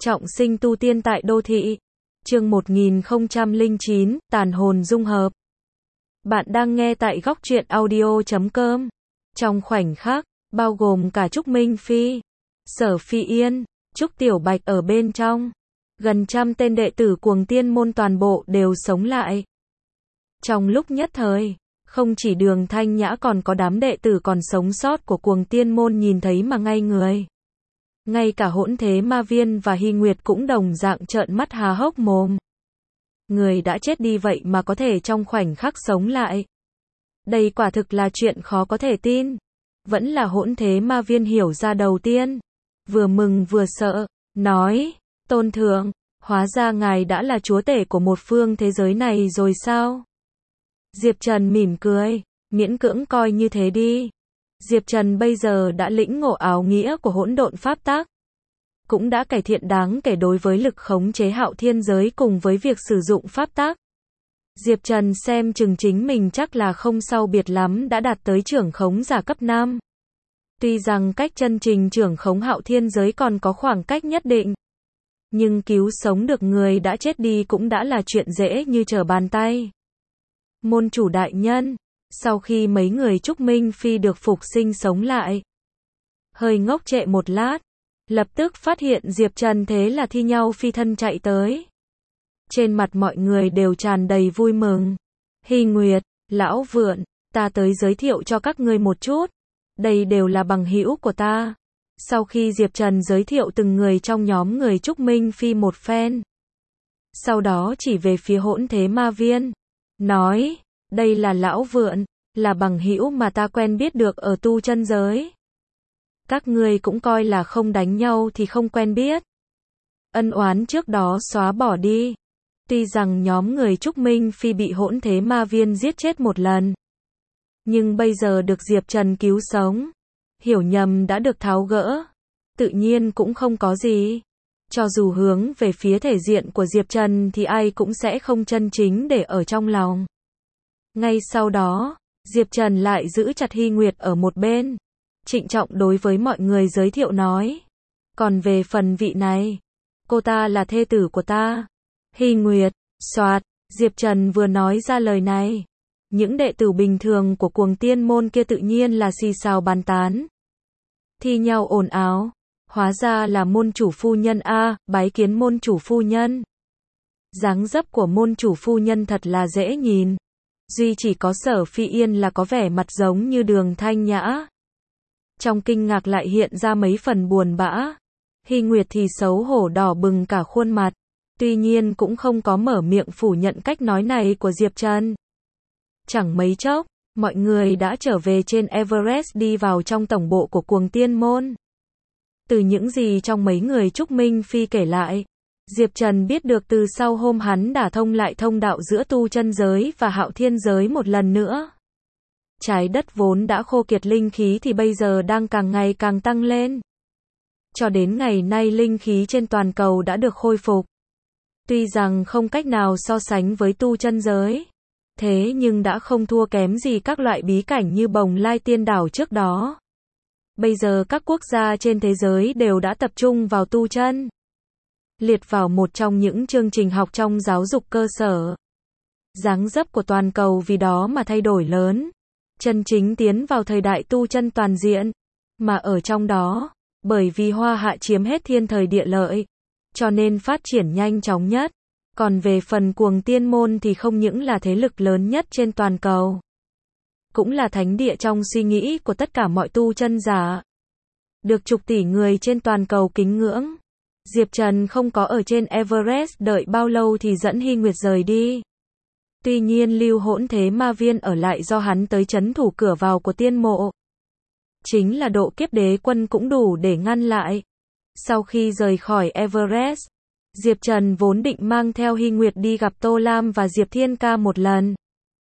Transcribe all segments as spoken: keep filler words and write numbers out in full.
Trọng sinh tu tiên tại đô thị. Chương một nghìn không trăm lẻ chín, tàn hồn dung hợp. Bạn đang nghe tại góc truyện audio chấm com. Trong khoảnh khắc, bao gồm cả Trúc Minh Phi, Sở Phi Yên, Trúc Tiểu Bạch ở bên trong. Gần trăm tên đệ tử Cuồng Tiên môn toàn bộ đều sống lại. Trong lúc nhất thời, không chỉ Đường Thanh Nhã còn có đám đệ tử còn sống sót của Cuồng Tiên môn nhìn thấy mà ngây người. Ngay cả Hỗn Thế Ma Viên và Hy Nguyệt cũng đồng dạng trợn mắt há hốc mồm. Người đã chết đi vậy mà có thể trong khoảnh khắc sống lại. Đây quả thực là chuyện khó có thể tin. Vẫn là Hỗn Thế Ma Viên hiểu ra đầu tiên. Vừa mừng vừa sợ, nói, Tôn Thượng, hóa ra ngài đã là chúa tể của một phương thế giới này rồi sao? Diệp Trần mỉm cười, miễn cưỡng coi như thế đi. Diệp Trần bây giờ đã lĩnh ngộ áo nghĩa của hỗn độn pháp tắc, cũng đã cải thiện đáng kể đối với lực khống chế hạo thiên giới cùng với việc sử dụng pháp tắc. Diệp Trần xem chừng chính mình chắc là không sau biệt lắm đã đạt tới trưởng khống giả cấp năm. Tuy rằng cách chân trình trưởng khống hạo thiên giới còn có khoảng cách nhất định, nhưng cứu sống được người đã chết đi cũng đã là chuyện dễ như trở bàn tay. Môn chủ đại nhân, sau khi mấy người Trúc Minh Phi được phục sinh sống lại, hơi ngốc trệ một lát, lập tức phát hiện Diệp Trần thế là thi nhau phi thân chạy tới. Trên mặt mọi người đều tràn đầy vui mừng. Hy Nguyệt, Lão Vượn, ta tới giới thiệu cho các ngươi một chút. Đây đều là bằng hữu của ta. Sau khi Diệp Trần giới thiệu từng người trong nhóm người Trúc Minh Phi một phen, sau đó chỉ về phía Hỗn Thế Ma Viên, nói, đây là Lão Vượn, là bằng hữu mà ta quen biết được ở tu chân giới. Các ngươi cũng coi là không đánh nhau thì không quen biết. Ân oán trước đó xóa bỏ đi. Tuy rằng nhóm người Trúc Minh Phi bị Hỗn Thế Ma Viên giết chết một lần, nhưng bây giờ được Diệp Trần cứu sống, hiểu nhầm đã được tháo gỡ, tự nhiên cũng không có gì. Cho dù hướng về phía thể diện của Diệp Trần thì ai cũng sẽ không chân chính để ở trong lòng. Ngay sau đó, Diệp Trần lại giữ chặt Hy Nguyệt ở một bên, trịnh trọng đối với mọi người giới thiệu nói, còn về phần vị này, cô ta là thê tử của ta. Hy Nguyệt, soạt, Diệp Trần vừa nói ra lời này, những đệ tử bình thường của Cuồng Tiên môn kia tự nhiên là xì xào bàn tán, thi nhau ồn ào, hóa ra là môn chủ phu nhân a, bái kiến môn chủ phu nhân. Dáng dấp của môn chủ phu nhân thật là dễ nhìn, duy chỉ có Sở Phi Yên là có vẻ mặt giống như Đường Thanh Nhã. Trong kinh ngạc lại hiện ra mấy phần buồn bã. Hy Nguyệt thì xấu hổ đỏ bừng cả khuôn mặt, tuy nhiên cũng không có mở miệng phủ nhận cách nói này của Diệp Trần. Chẳng mấy chốc, mọi người đã trở về trên Everest đi vào trong tổng bộ của Cuồng Tiên môn. Từ những gì trong mấy người Trúc Minh Phi kể lại, Diệp Trần biết được từ sau hôm hắn đả thông lại thông đạo giữa tu chân giới và hạo thiên giới một lần nữa. Trái đất vốn đã khô kiệt linh khí thì bây giờ đang càng ngày càng tăng lên. Cho đến ngày nay linh khí trên toàn cầu đã được khôi phục. Tuy rằng không cách nào so sánh với tu chân giới, thế nhưng đã không thua kém gì các loại bí cảnh như Bồng Lai Tiên Đảo trước đó. Bây giờ các quốc gia trên thế giới đều đã tập trung vào tu chân, liệt vào một trong những chương trình học trong giáo dục cơ sở. Dáng dấp của toàn cầu vì đó mà thay đổi lớn, chân chính tiến vào thời đại tu chân toàn diện, mà ở trong đó, bởi vì Hoa Hạ chiếm hết thiên thời địa lợi, cho nên phát triển nhanh chóng nhất. Còn về phần Cuồng Tiên môn thì không những là thế lực lớn nhất trên toàn cầu, cũng là thánh địa trong suy nghĩ của tất cả mọi tu chân giả, được chục tỷ người trên toàn cầu kính ngưỡng. Diệp Trần không có ở trên Everest đợi bao lâu thì dẫn Hy Nguyệt rời đi. Tuy nhiên lưu Hỗn Thế Ma Viên ở lại do hắn tới trấn thủ cửa vào của tiên mộ. Chính là độ kiếp đế quân cũng đủ để ngăn lại. Sau khi rời khỏi Everest, Diệp Trần vốn định mang theo Hy Nguyệt đi gặp Tô Lam và Diệp Thiên Ca một lần.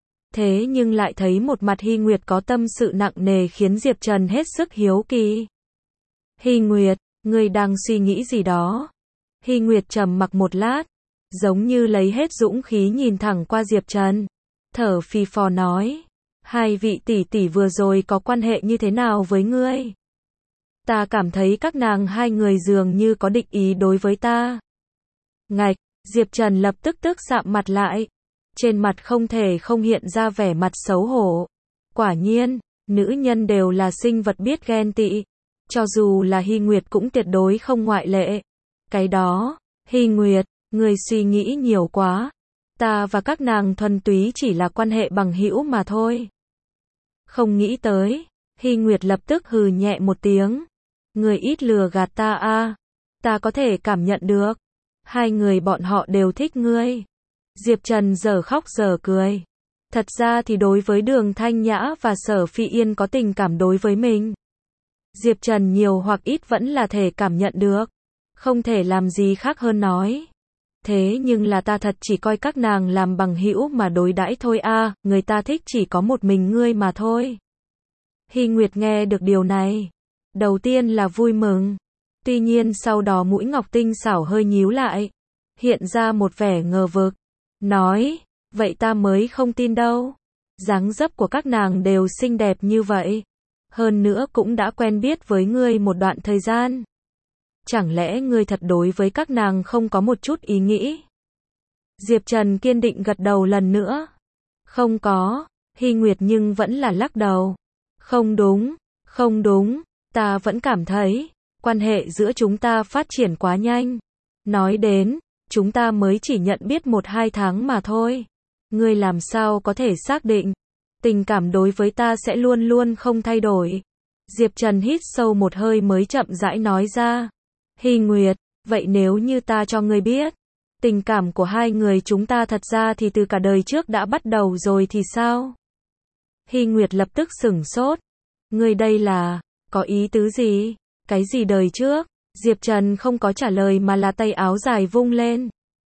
Thế nhưng lại thấy một mặt Hy Nguyệt có tâm sự nặng nề khiến Diệp Trần hết sức hiếu kỳ. Hy Nguyệt, ngươi đang suy nghĩ gì đó? Hy Nguyệt trầm mặc một lát, giống như lấy hết dũng khí nhìn thẳng qua Diệp Trần, thở phì phò nói, hai vị tỷ tỷ vừa rồi có quan hệ như thế nào với ngươi? Ta cảm thấy các nàng hai người dường như có định ý đối với ta. Ngạch, Diệp Trần lập tức tức sạm mặt lại. Trên mặt không thể không hiện ra vẻ mặt xấu hổ. Quả nhiên, nữ nhân đều là sinh vật biết ghen tị. Cho dù là Hy Nguyệt cũng tuyệt đối không ngoại lệ. Cái đó, Hy Nguyệt, người suy nghĩ nhiều quá. Ta và các nàng thuần túy chỉ là quan hệ bằng hữu mà thôi. Không nghĩ tới, Hy Nguyệt lập tức hừ nhẹ một tiếng. Người ít lừa gạt ta a, ta có thể cảm nhận được. Hai người bọn họ đều thích ngươi. Diệp Trần giờ khóc giờ cười. Thật ra thì đối với Đường Thanh Nhã và Sở Phi Yên có tình cảm đối với mình. Diệp Trần nhiều hoặc ít vẫn là thể cảm nhận được. Không thể làm gì khác hơn nói. Thế nhưng là ta thật chỉ coi các nàng làm bằng hữu mà đối đãi thôi a, người ta thích chỉ có một mình ngươi mà thôi. Hy Nguyệt nghe được điều này. Đầu tiên là vui mừng. Tuy nhiên sau đó mũi ngọc tinh xảo hơi nhíu lại. Hiện ra một vẻ ngờ vực. Nói, vậy ta mới không tin đâu. Dáng dấp của các nàng đều xinh đẹp như vậy. Hơn nữa cũng đã quen biết với ngươi một đoạn thời gian. Chẳng lẽ ngươi thật đối với các nàng không có một chút ý nghĩ? Diệp Trần kiên định gật đầu lần nữa. Không có, Hy Nguyệt nhưng vẫn là lắc đầu. Không đúng, không đúng, ta vẫn cảm thấy, quan hệ giữa chúng ta phát triển quá nhanh. Nói đến, chúng ta mới chỉ nhận biết một hai tháng mà thôi. Ngươi làm sao có thể xác định, tình cảm đối với ta sẽ luôn luôn không thay đổi. Diệp Trần hít sâu một hơi mới chậm rãi nói ra. Hy Nguyệt, vậy nếu như ta cho ngươi biết, tình cảm của hai người chúng ta thật ra thì từ cả đời trước đã bắt đầu rồi thì sao? Hy Nguyệt lập tức sửng sốt. Ngươi đây là, có ý tứ gì? Cái gì đời trước? Diệp Trần không có trả lời mà là tay áo dài vung lên.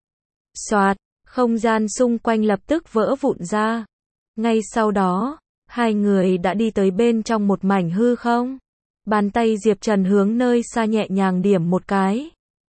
Soạt, không gian xung quanh lập tức vỡ vụn ra. Ngay sau đó, hai người đã đi tới bên trong một mảnh hư không. Bàn tay Diệp Trần hướng nơi xa nhẹ nhàng điểm một cái.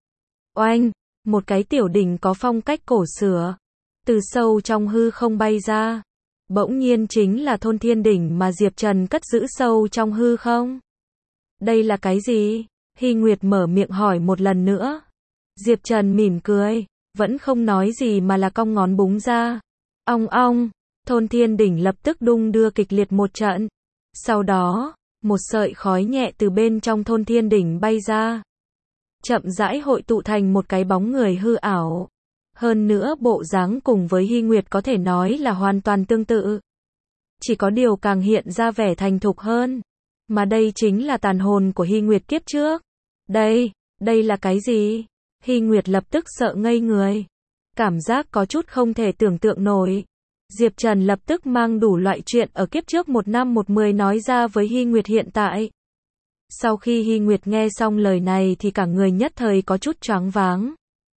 Oanh, một cái tiểu đỉnh có phong cách cổ xưa, từ sâu trong hư không bay ra. Bỗng nhiên chính là Thôn Thiên Đỉnh mà Diệp Trần cất giữ sâu trong hư không. Đây là cái gì? Hy Nguyệt mở miệng hỏi một lần nữa. Diệp Trần mỉm cười, vẫn không nói gì mà là cong ngón búng ra. Ong ong, Thôn Thiên Đỉnh lập tức đung đưa kịch liệt một trận. Sau đó, một sợi khói nhẹ từ bên trong Thôn Thiên Đỉnh bay ra. Chậm rãi hội tụ thành một cái bóng người hư ảo. Hơn nữa bộ dáng cùng với Hy Nguyệt có thể nói là hoàn toàn tương tự. Chỉ có điều càng hiện ra vẻ thành thục hơn. Mà đây chính là tàn hồn của Hy Nguyệt kiếp trước. Đây, đây là cái gì? Hy Nguyệt lập tức sợ ngây người. Cảm giác có chút không thể tưởng tượng nổi. Diệp Trần lập tức mang đủ loại chuyện ở kiếp trước một năm một mười nói ra với Hy Nguyệt hiện tại. Sau khi Hy Nguyệt nghe xong lời này thì cả người nhất thời có chút choáng váng.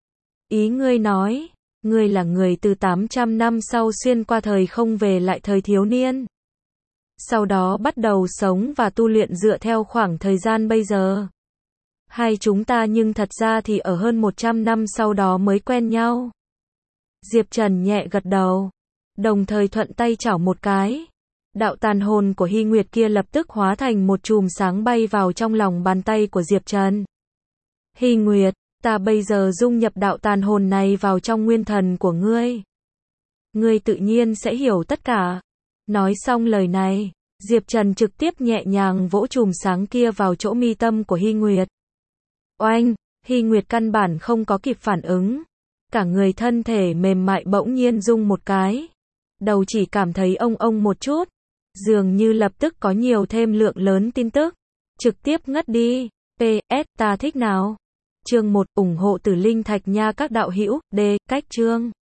Ý ngươi nói, ngươi là người từ tám trăm năm sau xuyên qua thời không về lại thời thiếu niên. Sau đó bắt đầu sống và tu luyện dựa theo khoảng thời gian bây giờ. Hai chúng ta nhưng thật ra thì ở hơn một trăm năm sau đó mới quen nhau. Diệp Trần nhẹ gật đầu, đồng thời thuận tay chảo một cái. Đạo tàn hồn của Hy Nguyệt kia lập tức hóa thành một chùm sáng bay vào trong lòng bàn tay của Diệp Trần. Hy Nguyệt, ta bây giờ dung nhập đạo tàn hồn này vào trong nguyên thần của ngươi. Ngươi tự nhiên sẽ hiểu tất cả. Nói xong lời này, Diệp Trần trực tiếp nhẹ nhàng vỗ chùm sáng kia vào chỗ mi tâm của Hy Nguyệt. Oanh, Hy Nguyệt căn bản không có kịp phản ứng. Cả người thân thể mềm mại bỗng nhiên rung một cái. Đầu chỉ cảm thấy ông ông một chút. Dường như lập tức có nhiều thêm lượng lớn tin tức. Trực tiếp ngất đi. pê ét ta thích nào? Chương một ủng hộ từ Linh Thạch nha các đạo hữu. D. Cách chương